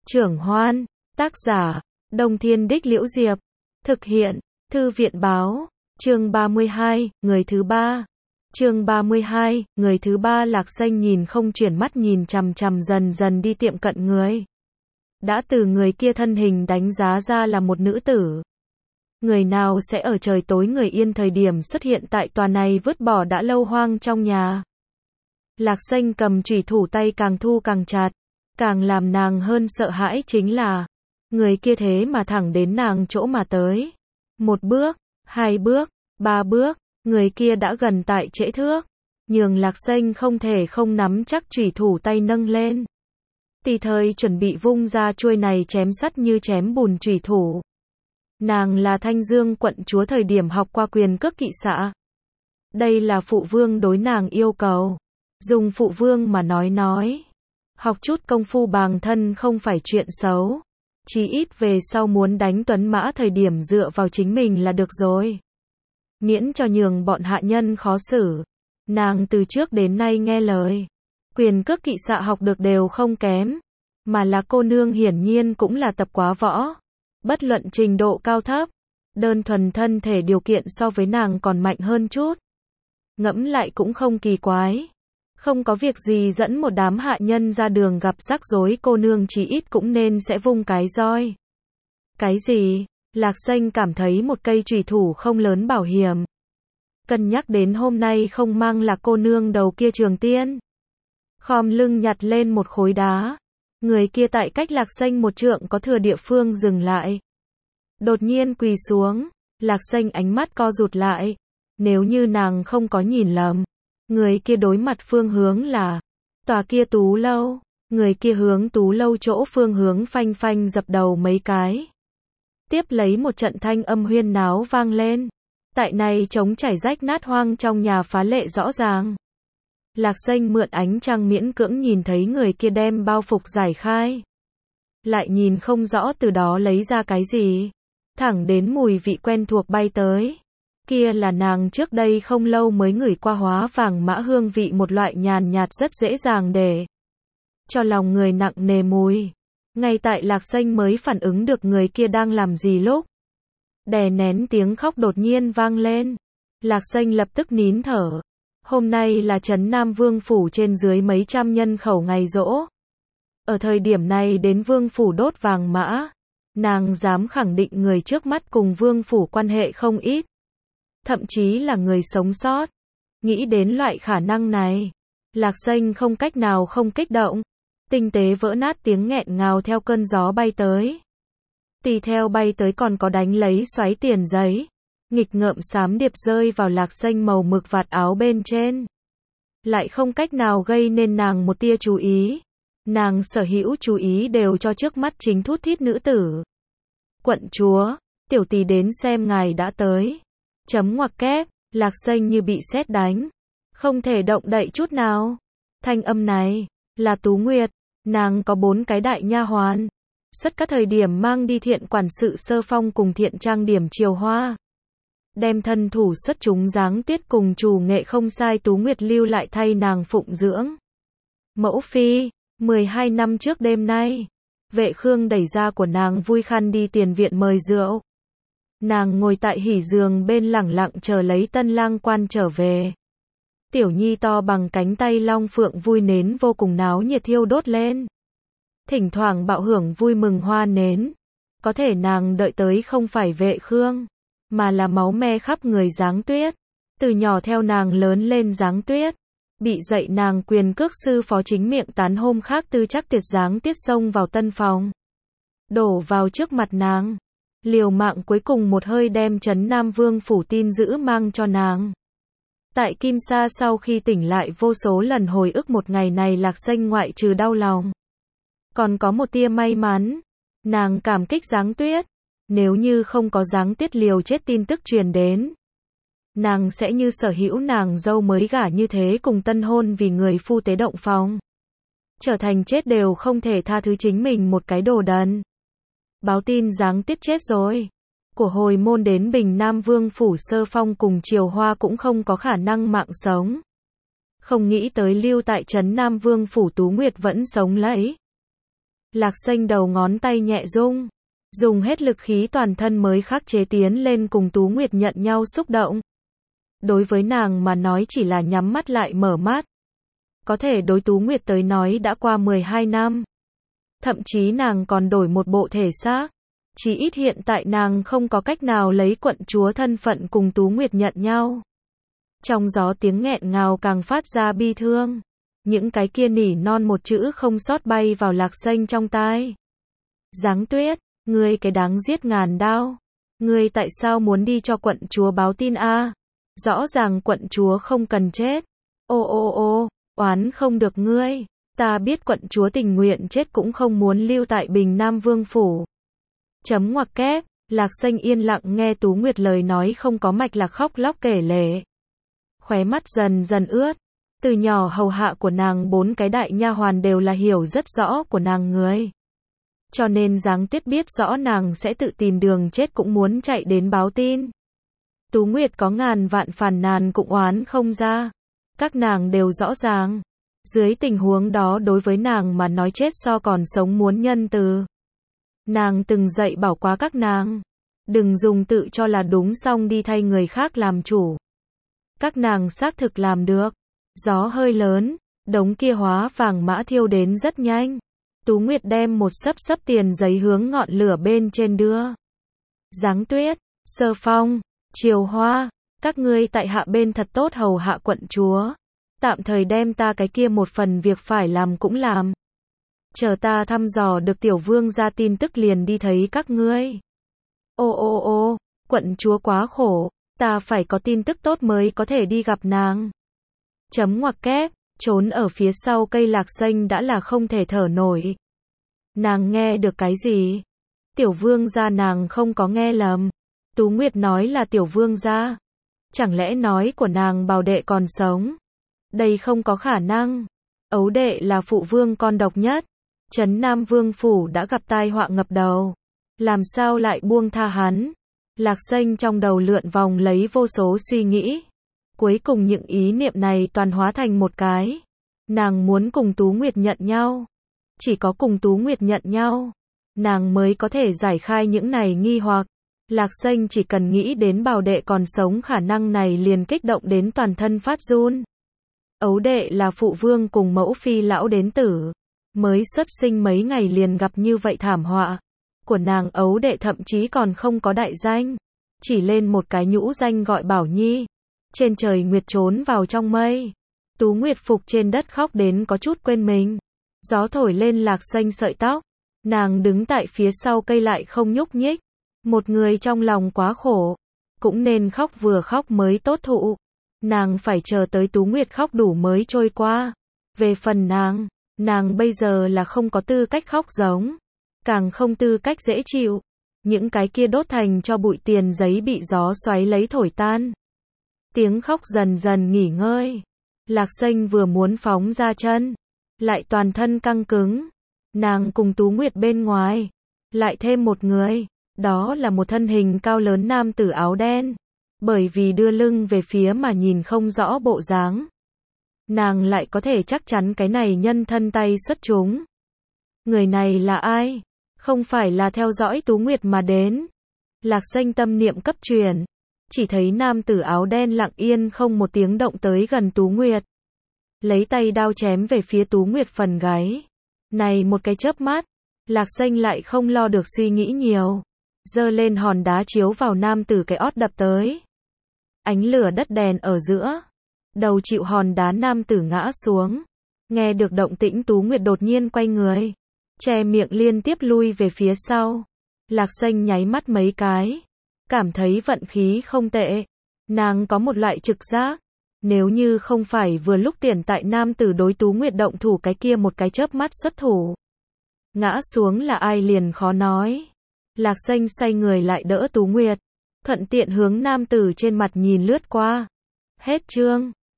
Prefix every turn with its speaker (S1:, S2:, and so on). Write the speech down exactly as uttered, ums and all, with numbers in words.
S1: Trưởng Hoan, tác giả, Đông Thiên Đích Liễu Diệp, thực hiện, Thư viện Báo, chương ba mươi hai, người thứ ba. Chương ba mươi hai, người thứ ba. Lạc Xanh nhìn không chuyển mắt nhìn chằm chằm dần dần đi tiệm cận người. Đã từ người kia thân hình đánh giá ra là một nữ tử. Người nào sẽ ở trời tối người yên thời điểm xuất hiện tại tòa này vứt bỏ đã lâu hoang trong nhà. Lạc Xanh cầm chủy thủ tay càng thu càng chặt. Càng làm nàng hơn sợ hãi chính là, người kia thế mà thẳng đến nàng chỗ mà tới. Một bước, hai bước, ba bước, người kia đã gần tại trễ thước. Nhường Lạc Xanh không thể không nắm chắc chủy thủ tay nâng lên. Tùy thời chuẩn bị vung ra chuôi này chém sắt như chém bùn chủy thủ. Nàng là Thanh Dương quận chúa thời điểm học qua quyền cước kỵ xạ. Đây là phụ vương đối nàng yêu cầu. Dùng phụ vương mà nói nói. Học chút công phu bàng thân không phải chuyện xấu. Chí ít về sau muốn đánh tuấn mã thời điểm dựa vào chính mình là được rồi. Miễn cho nhường bọn hạ nhân khó xử. Nàng từ trước đến nay nghe lời. Quyền cước kỵ xạ học được đều không kém. Mà là cô nương hiển nhiên cũng là tập quá võ. Bất luận trình độ cao thấp. Đơn thuần thân thể điều kiện so với nàng còn mạnh hơn chút. Ngẫm lại cũng không kỳ quái. Không có việc gì dẫn một đám hạ nhân ra đường gặp rắc rối, cô nương chí ít cũng nên sẽ vung cái roi. Cái gì? Lạc Xanh cảm thấy một cây chủy thủ không lớn bảo hiểm. Cân nhắc đến hôm nay không mang là cô nương đầu kia Trường Tiên. Khom lưng nhặt lên một khối đá. Người kia tại cách Lạc Xanh một trượng có thừa địa phương dừng lại. Đột nhiên quỳ xuống. Lạc Xanh ánh mắt co rụt lại. Nếu như nàng không có nhìn lầm. Người kia đối mặt phương hướng là tòa kia tú lâu. Người kia hướng tú lâu chỗ phương hướng phanh phanh dập đầu mấy cái. Tiếp lấy một trận thanh âm huyên náo vang lên. Tại này trống chảy rách nát hoang trong nhà phá lệ rõ ràng. Lạc Xanh mượn ánh trăng miễn cưỡng nhìn thấy người kia đem bao phục giải khai. Lại nhìn không rõ từ đó lấy ra cái gì. Thẳng đến mùi vị quen thuộc bay tới. Kia là nàng trước đây không lâu mới ngửi qua hóa vàng mã hương vị, một loại nhàn nhạt rất dễ dàng để cho lòng người nặng nề mùi. Ngay tại Lạc Xanh mới phản ứng được người kia đang làm gì lúc đè nén tiếng khóc đột nhiên vang lên. Lạc Xanh lập tức nín thở. Hôm nay là trấn Nam Vương phủ trên dưới mấy trăm nhân khẩu ngày giỗ. Ở thời điểm này đến Vương phủ đốt vàng mã. Nàng dám khẳng định người trước mắt cùng Vương phủ quan hệ không ít. Thậm chí là người sống sót. Nghĩ đến loại khả năng này, Lạc Xanh không cách nào không kích động. Tinh tế vỡ nát tiếng nghẹn ngào theo cơn gió bay tới. Tùy theo bay tới còn có đánh lấy xoáy tiền giấy. Nghịch ngợm xám điệp rơi vào Lạc Xanh màu mực vạt áo bên trên. Lại không cách nào gây nên nàng một tia chú ý. Nàng sở hữu chú ý đều cho trước mắt chính thút thít nữ tử. Quận chúa, tiểu tỷ đến xem ngài đã tới. Chấm ngoặc kép, Lạc Xanh như bị sét đánh. Không thể động đậy chút nào. Thanh âm này, là Tú Nguyệt. Nàng có bốn cái đại nha hoàn. Xuất các thời điểm mang đi thiện quản sự Sơ Phong cùng thiện trang điểm Triều Hoa. Đem thân thủ xuất chúng dáng tuyết cùng chủ nghệ không sai Tú Nguyệt lưu lại thay nàng phụng dưỡng. Mẫu phi, mười hai năm trước đêm nay. Vệ Khương đẩy ra của nàng vui khăn đi tiền viện mời rượu. Nàng ngồi tại hỉ giường bên lẳng lặng chờ lấy tân lang quan trở về. Tiểu nhi to bằng cánh tay long phượng vui nến vô cùng náo nhiệt thiêu đốt lên. Thỉnh thoảng bạo hưởng vui mừng hoa nến. Có thể nàng đợi tới không phải Vệ Khương, mà là máu me khắp người Giáng Tuyết. Từ nhỏ theo nàng lớn lên Giáng Tuyết. Bị dạy nàng quyền cước sư phó chính miệng tán hôm khác tư chắc tiệt Giáng Tuyết xông vào tân phòng. Đổ vào trước mặt nàng. Liều mạng cuối cùng một hơi đem trấn Nam Vương phủ tin dữ mang cho nàng. Tại Kim Sa sau khi tỉnh lại vô số lần hồi ức một ngày này, Lạc Xanh ngoại trừ đau lòng. Còn có một tia may mắn. Nàng cảm kích Giáng Tuyết. Nếu như không có Giáng Tuyết liều chết tin tức truyền đến. Nàng sẽ như sở hữu nàng dâu mới gả như thế cùng tân hôn vì người phu tế động phòng. Trở thành chết đều không thể tha thứ chính mình một cái đồ đần. Báo tin Giáng Tuyết chết rồi. Của hồi môn đến Bình Nam Vương phủ Sơ Phong cùng Triều Hoa cũng không có khả năng mạng sống. Không nghĩ tới lưu tại trấn Nam Vương phủ Tú Nguyệt vẫn sống lấy. Lạc Xanh đầu ngón tay nhẹ rung, dùng hết lực khí toàn thân mới khắc chế tiến lên cùng Tú Nguyệt nhận nhau xúc động. Đối với nàng mà nói chỉ là nhắm mắt lại mở mắt. Có thể đối Tú Nguyệt tới nói đã qua mười hai năm. Thậm chí nàng còn đổi một bộ thể xác. Chỉ ít hiện tại nàng không có cách nào lấy quận chúa thân phận cùng Tú Nguyệt nhận nhau. Trong gió tiếng nghẹn ngào càng phát ra bi thương. Những cái kia nỉ non một chữ không sót bay vào Lạc Xanh trong tai. Giáng Tuyết, ngươi cái đáng giết ngàn đao. Ngươi tại sao muốn đi cho quận chúa báo tin a? Rõ ràng quận chúa không cần chết. Ô ô ô, oán không được ngươi. Ta biết quận chúa tình nguyện chết cũng không muốn lưu tại Bình Nam Vương Phủ. Chấm ngoặc kép, Lạc Xanh yên lặng nghe Tú Nguyệt lời nói không có mạch lạc khóc lóc kể lể. Khóe mắt dần dần ướt. Từ nhỏ hầu hạ của nàng bốn cái đại nha hoàn đều là hiểu rất rõ của nàng người. Cho nên Giáng Tuyết biết rõ nàng sẽ tự tìm đường chết cũng muốn chạy đến báo tin. Tú Nguyệt có ngàn vạn phàn nàn cũng oán không ra. Các nàng đều rõ ràng. Dưới tình huống đó đối với nàng mà nói chết so còn sống muốn nhân từ. Nàng từng dạy bảo quá các nàng. Đừng dùng tự cho là đúng xong đi thay người khác làm chủ. Các nàng xác thực làm được. Gió hơi lớn, đống kia hóa vàng mã thiêu đến rất nhanh. Tú Nguyệt đem một xấp xấp tiền giấy hướng ngọn lửa bên trên đưa. Giáng Tuyết, Sơ Phong, Triều Hoa, các ngươi tại hạ bên thật tốt hầu hạ quận chúa. Tạm thời đem ta cái kia một phần việc phải làm cũng làm. Chờ ta thăm dò được tiểu vương ra tin tức liền đi thấy các ngươi. Ô ô ô, quận chúa quá khổ, ta phải có tin tức tốt mới có thể đi gặp nàng. Chấm ngoặc kép, trốn ở phía sau cây Lạc Xanh đã là không thể thở nổi. Nàng nghe được cái gì? Tiểu vương gia nàng không có nghe lầm. Tú Nguyệt nói là tiểu vương gia. Chẳng lẽ nói của nàng Bảo đệ còn sống? Đây không có khả năng. Ấu đệ là phụ vương con độc nhất. Trấn Nam Vương Phủ đã gặp tai họa ngập đầu. Làm sao lại buông tha hắn? Lạc Xanh trong đầu lượn vòng lấy vô số suy nghĩ. Cuối cùng những ý niệm này toàn hóa thành một cái. Nàng muốn cùng Tú Nguyệt nhận nhau. Chỉ có cùng Tú Nguyệt nhận nhau, nàng mới có thể giải khai những này nghi hoặc. Lạc Xanh chỉ cần nghĩ đến Bảo đệ còn sống khả năng này liền kích động đến toàn thân phát run. Ấu đệ là phụ vương cùng mẫu phi lão đến tử. Mới xuất sinh mấy ngày liền gặp như vậy thảm họa. Của nàng ấu đệ thậm chí còn không có đại danh. Chỉ lên một cái nhũ danh gọi Bảo Nhi. Trên trời nguyệt trốn vào trong mây. Tú Nguyệt phục trên đất khóc đến có chút quên mình. Gió thổi lên Lạc Xanh sợi tóc. Nàng đứng tại phía sau cây lại không nhúc nhích. Một người trong lòng quá khổ. Cũng nên khóc vừa khóc mới tốt thụ. Nàng phải chờ tới Tú Nguyệt khóc đủ mới trôi qua. Về phần nàng, nàng bây giờ là không có tư cách khóc giống. Càng không tư cách dễ chịu. Những cái kia đốt thành cho bụi tiền giấy bị gió xoáy lấy thổi tan. Tiếng khóc dần dần nghỉ ngơi. Lạc Xanh vừa muốn phóng ra chân. Lại toàn thân căng cứng. Nàng cùng Tú Nguyệt bên ngoài. Lại thêm một người. Đó là một thân hình cao lớn nam tử áo đen. Bởi vì đưa lưng về phía mà nhìn không rõ bộ dáng. Nàng lại có thể chắc chắn cái này nhân thân tay xuất chúng. Người này là ai? Không phải là theo dõi Tú Nguyệt mà đến. Lạc Xanh tâm niệm cấp truyền. Chỉ thấy nam tử áo đen lặng yên không một tiếng động tới gần Tú Nguyệt. Lấy tay đao chém về phía Tú Nguyệt phần gáy. Này một cái chớp mắt. Lạc Xanh lại không lo được suy nghĩ nhiều. Giơ lên hòn đá chiếu vào nam tử cái ót đập tới. Ánh lửa đất đèn ở giữa. Đầu chịu hòn đá nam tử ngã xuống. Nghe được động tĩnh Tú Nguyệt đột nhiên quay người. Che miệng liên tiếp lui về phía sau. Lạc Xanh nháy mắt mấy cái. Cảm thấy vận khí không tệ. Nàng có một loại trực giác. Nếu như không phải vừa lúc tiền tại nam tử đối Tú Nguyệt động thủ cái kia một cái chớp mắt xuất thủ. Ngã xuống là ai liền khó nói. Lạc Xanh xoay người lại đỡ Tú Nguyệt. Thuận tiện hướng nam tử trên mặt nhìn lướt qua. Hết chương.